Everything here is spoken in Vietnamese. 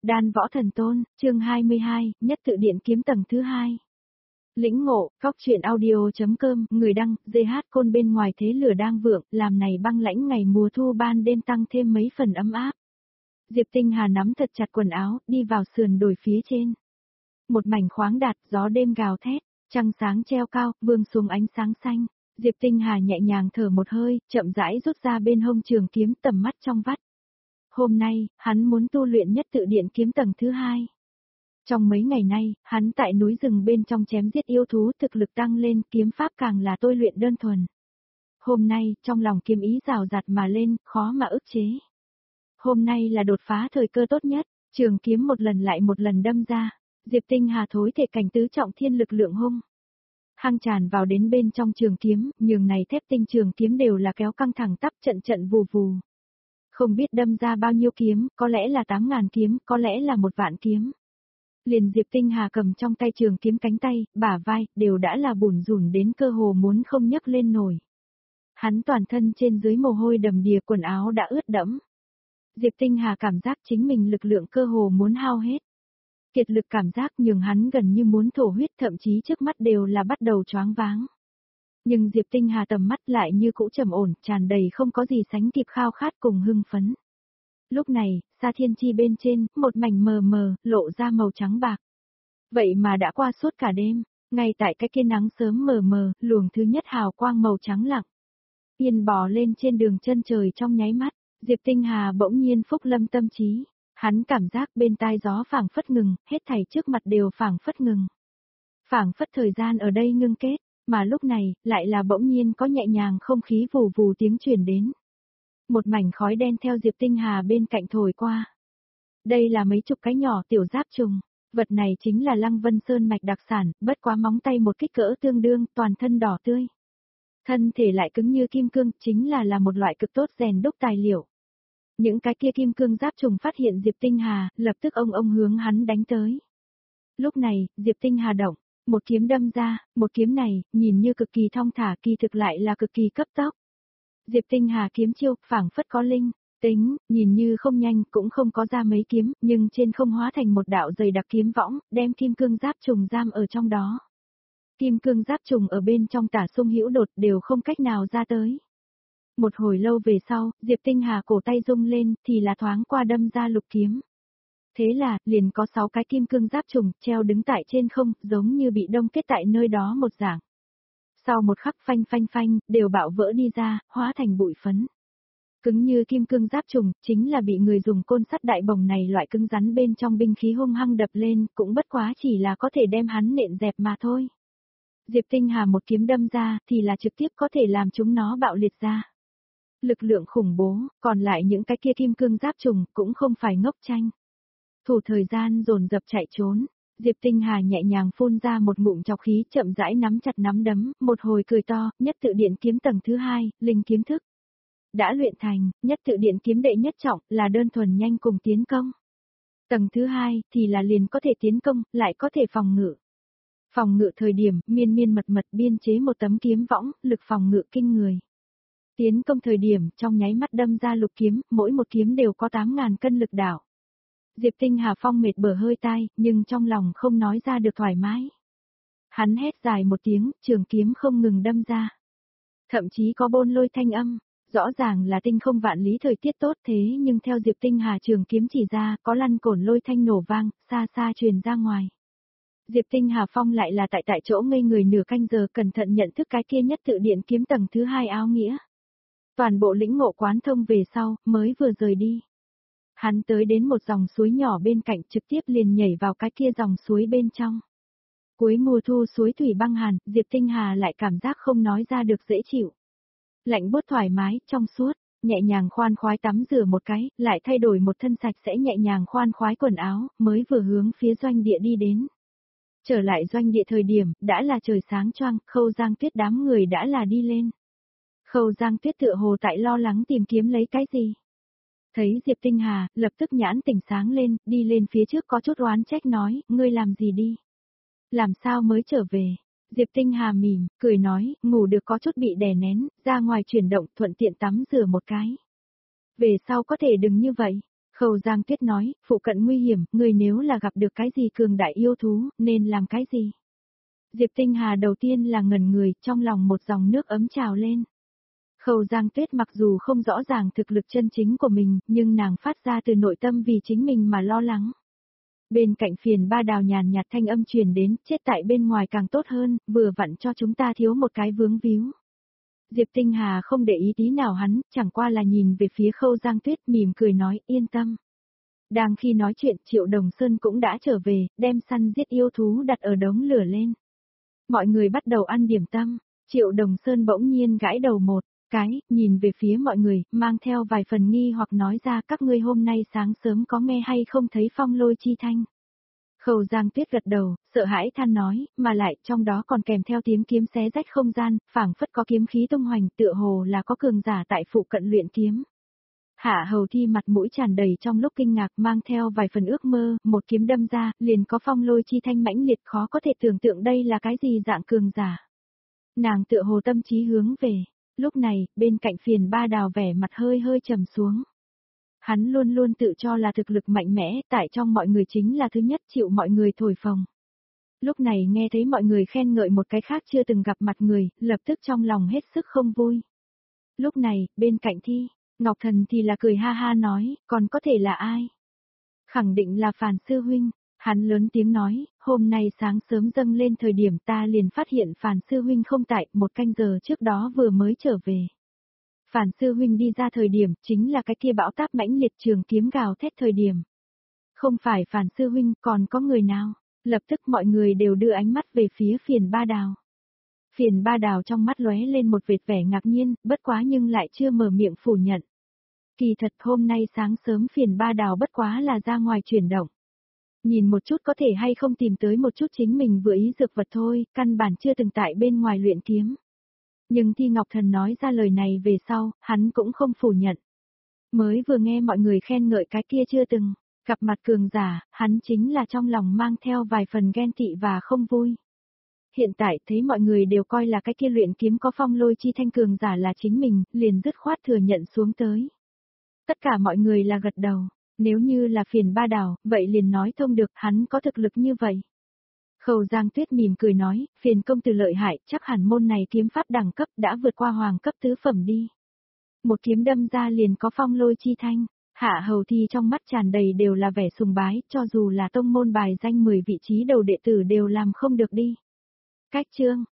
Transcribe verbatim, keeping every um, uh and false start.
Đan Võ Thần Tôn, chương hai mươi hai, nhất tự điện kiếm tầng thứ hai. Lĩnh ngộ, Cóc truyện audio.com, người đăng, giê hát Côn bên ngoài thế lửa đang vượng, làm này băng lãnh ngày mùa thu ban đêm tăng thêm mấy phần ấm áp. Diệp Tinh Hà nắm thật chặt quần áo, đi vào sườn đồi phía trên. Một mảnh khoáng đạt, gió đêm gào thét, trăng sáng treo cao, vương xuống ánh sáng xanh. Diệp Tinh Hà nhẹ nhàng thở một hơi, chậm rãi rút ra bên hông trường kiếm, tầm mắt trong vắt. Hôm nay, hắn muốn tu luyện nhất tự điện kiếm tầng thứ hai. Trong mấy ngày nay, hắn tại núi rừng bên trong chém giết yêu thú, thực lực tăng lên, kiếm pháp càng là tôi luyện đơn thuần. Hôm nay, trong lòng kiếm ý rào rạt mà lên, khó mà ức chế. Hôm nay là đột phá thời cơ tốt nhất, trường kiếm một lần lại một lần đâm ra, Diệp Tinh Hà thối thể cảnh tứ trọng thiên lực lượng hung. Hăng tràn vào đến bên trong trường kiếm, nhường này thép tinh trường kiếm đều là kéo căng thẳng tắp trận trận vù vù. Không biết đâm ra bao nhiêu kiếm, có lẽ là tám ngàn kiếm, có lẽ là một vạn kiếm. Liền Diệp Tinh Hà cầm trong tay trường kiếm cánh tay, bả vai, đều đã là bủn rủn đến cơ hồ muốn không nhấc lên nổi. Hắn toàn thân trên dưới mồ hôi đầm đìa, quần áo đã ướt đẫm. Diệp Tinh Hà cảm giác chính mình lực lượng cơ hồ muốn hao hết. Kiệt lực cảm giác nhường hắn gần như muốn thổ huyết, thậm chí trước mắt đều là bắt đầu choáng váng. Nhưng Diệp Tinh Hà tầm mắt lại như cũ trầm ổn, tràn đầy không có gì sánh kịp khao khát cùng hưng phấn. Lúc này, xa thiên chi bên trên, một mảnh mờ mờ, lộ ra màu trắng bạc. Vậy mà đã qua suốt cả đêm, ngay tại cái kia nắng sớm mờ mờ, luồng thứ nhất hào quang màu trắng lặng. Yên bò lên trên đường chân trời trong nháy mắt, Diệp Tinh Hà bỗng nhiên phúc lâm tâm trí. Hắn cảm giác bên tai gió phảng phất ngừng, hết thảy trước mặt đều phảng phất ngừng. Phảng phất thời gian ở đây ngưng kết. Mà lúc này, lại là bỗng nhiên có nhẹ nhàng không khí vù vù tiếng truyền đến. Một mảnh khói đen theo Diệp Tinh Hà bên cạnh thổi qua. Đây là mấy chục cái nhỏ tiểu giáp trùng, vật này chính là Lăng Vân Sơn mạch đặc sản, bất quá móng tay một kích cỡ tương đương, toàn thân đỏ tươi. Thân thể lại cứng như kim cương, chính là là một loại cực tốt rèn đúc tài liệu. Những cái kia kim cương giáp trùng phát hiện Diệp Tinh Hà, lập tức ông ông hướng hắn đánh tới. Lúc này, Diệp Tinh Hà động. Một kiếm đâm ra, một kiếm này, nhìn như cực kỳ thong thả, kỳ thực lại là cực kỳ cấp tốc. Diệp Tinh Hà kiếm chiêu, phảng phất có linh, tính, nhìn như không nhanh, cũng không có ra mấy kiếm, nhưng trên không hóa thành một đạo dày đặc kiếm võng, đem kim cương giáp trùng giam ở trong đó. Kim cương giáp trùng ở bên trong tả sung hữu đột đều không cách nào ra tới. Một hồi lâu về sau, Diệp Tinh Hà cổ tay rung lên, thì là thoáng qua đâm ra lục kiếm. Thế là, liền có sáu cái kim cương giáp trùng, treo đứng tại trên không, giống như bị đông kết tại nơi đó một dạng. Sau một khắc phanh phanh phanh, đều bạo vỡ đi ra, hóa thành bụi phấn. Cứng như kim cương giáp trùng, chính là bị người dùng côn sắt đại bồng này loại cứng rắn bên trong binh khí hung hăng đập lên, cũng bất quá chỉ là có thể đem hắn nện dẹp mà thôi. Diệp Tinh Hà một kiếm đâm ra, thì là trực tiếp có thể làm chúng nó bạo liệt ra. Lực lượng khủng bố, còn lại những cái kia kim cương giáp trùng, cũng không phải ngốc tranh. Thủ thời gian dồn dập chạy trốn, Diệp Tinh Hà nhẹ nhàng phun ra một ngụm trọc khí, chậm rãi nắm chặt nắm đấm, một hồi cười to, nhất tự điện kiếm tầng thứ hai, linh kiếm thức. Đã luyện thành, nhất tự điện kiếm đệ nhất trọng, là đơn thuần nhanh cùng tiến công. Tầng thứ hai, thì là liền có thể tiến công, lại có thể phòng ngự. Phòng ngự thời điểm, miên miên mật mật biên chế một tấm kiếm võng, lực phòng ngự kinh người. Tiến công thời điểm, trong nháy mắt đâm ra lục kiếm, mỗi một kiếm đều có tám ngàn cân lực đảo. Diệp Tinh Hà phong mệt bở hơi tai, nhưng trong lòng không nói ra được thoải mái. Hắn hét dài một tiếng, trường kiếm không ngừng đâm ra. Thậm chí có bôn lôi thanh âm, rõ ràng là tinh không vạn lý thời tiết tốt thế nhưng theo Diệp Tinh Hà trường kiếm chỉ ra, có lăn cổn lôi thanh nổ vang, xa xa truyền ra ngoài. Diệp Tinh Hà phong lại là tại tại chỗ ngây người nửa canh giờ, cẩn thận nhận thức cái kia nhất tự điện kiếm tầng thứ hai áo nghĩa. Toàn bộ lĩnh ngộ quán thông về sau, mới vừa rời đi. Hắn tới đến một dòng suối nhỏ bên cạnh, trực tiếp liền nhảy vào cái kia dòng suối bên trong. Cuối mùa thu suối thủy băng hàn, Diệp Tinh Hà lại cảm giác không nói ra được dễ chịu. Lạnh buốt thoải mái, trong suốt, nhẹ nhàng khoan khoái tắm rửa một cái, lại thay đổi một thân sạch sẽ nhẹ nhàng khoan khoái quần áo, mới vừa hướng phía doanh địa đi đến. Trở lại doanh địa thời điểm, đã là trời sáng choang, Khâu Giang Tuyết đám người đã là đi lên. Khâu Giang Tuyết tựa hồ tại lo lắng tìm kiếm lấy cái gì. Thấy Diệp Tinh Hà, lập tức nhãn tỉnh sáng lên, đi lên phía trước có chút oán trách nói, ngươi làm gì đi? Làm sao mới trở về? Diệp Tinh Hà mỉm, cười nói, ngủ được có chút bị đè nén, ra ngoài chuyển động, thuận tiện tắm rửa một cái. Về sau có thể đừng như vậy. Khâu Giang Tuyết nói, phụ cận nguy hiểm, người nếu là gặp được cái gì cường đại yêu thú, nên làm cái gì? Diệp Tinh Hà đầu tiên là ngẩn người, trong lòng một dòng nước ấm trào lên. Khâu Giang Tuyết mặc dù không rõ ràng thực lực chân chính của mình, nhưng nàng phát ra từ nội tâm vì chính mình mà lo lắng. Bên cạnh phiền ba đào nhàn nhạt thanh âm truyền đến, chết tại bên ngoài càng tốt hơn, vừa vặn cho chúng ta thiếu một cái vướng víu. Diệp Tinh Hà không để ý tí nào hắn, chẳng qua là nhìn về phía Khâu Giang Tuyết mỉm cười nói, yên tâm. Đang khi nói chuyện, Triệu Đồng Sơn cũng đã trở về, đem săn giết yêu thú đặt ở đống lửa lên. Mọi người bắt đầu ăn điểm tâm, Triệu Đồng Sơn bỗng nhiên gãi đầu một cái, nhìn về phía mọi người, mang theo vài phần nghi hoặc nói ra các ngươi hôm nay sáng sớm có nghe hay không thấy phong lôi chi thanh. Khâu Giang Tuyết gật đầu, sợ hãi than nói, mà lại trong đó còn kèm theo tiếng kiếm xé rách không gian, phảng phất có kiếm khí tung hoành, tựa hồ là có cường giả tại phụ cận luyện kiếm. Hạ Hầu Thi mặt mũi tràn đầy trong lúc kinh ngạc mang theo vài phần ước mơ, một kiếm đâm ra, liền có phong lôi chi thanh mãnh liệt khó có thể tưởng tượng đây là cái gì dạng cường giả. Nàng tựa hồ tâm trí hướng về, lúc này, bên cạnh phiền ba đào vẻ mặt hơi hơi trầm xuống. Hắn luôn luôn tự cho là thực lực mạnh mẽ, tại trong mọi người chính là thứ nhất chịu mọi người thổi phồng. Lúc này nghe thấy mọi người khen ngợi một cái khác chưa từng gặp mặt người, lập tức trong lòng hết sức không vui. Lúc này, bên cạnh Thi, Ngọc Thần thì là cười ha ha nói, còn có thể là ai? Khẳng định là Phàn Sư Huynh, hắn lớn tiếng nói, hôm nay sáng sớm dâng lên thời điểm ta liền phát hiện Phàn Sư Huynh không tại, một canh giờ trước đó vừa mới trở về. Phàn Sư Huynh đi ra thời điểm, chính là cái kia bão táp mãnh liệt trường kiếm gào thét thời điểm. Không phải Phàn Sư Huynh, còn có người nào? Lập tức mọi người đều đưa ánh mắt về phía phiền ba đào. Phiền ba đào trong mắt lóe lên một vệt vẻ ngạc nhiên, bất quá nhưng lại chưa mở miệng phủ nhận. Kỳ thật hôm nay sáng sớm phiền ba đào bất quá là ra ngoài chuyển động. Nhìn một chút có thể hay không tìm tới một chút chính mình vừa ý dược vật thôi, căn bản chưa từng tại bên ngoài luyện kiếm. Nhưng Thi Ngọc Thần nói ra lời này về sau, hắn cũng không phủ nhận. Mới vừa nghe mọi người khen ngợi cái kia chưa từng gặp mặt cường giả, hắn chính là trong lòng mang theo vài phần ghen tị và không vui. Hiện tại thấy mọi người đều coi là cái kia luyện kiếm có phong lôi chi thanh cường giả là chính mình, liền dứt khoát thừa nhận xuống tới. Tất cả mọi người là gật đầu, nếu như là phiền ba đào, vậy liền nói thông được hắn có thực lực như vậy. Khâu Giang Tuyết mỉm cười nói, phiền công tử lợi hại, chắc hẳn môn này kiếm pháp đẳng cấp đã vượt qua hoàng cấp tứ phẩm đi. Một kiếm đâm ra liền có phong lôi chi thanh, Hạ Hầu Thi trong mắt tràn đầy đều là vẻ sùng bái, cho dù là tông môn bài danh mười vị trí đầu đệ tử đều làm không được đi. Cách chương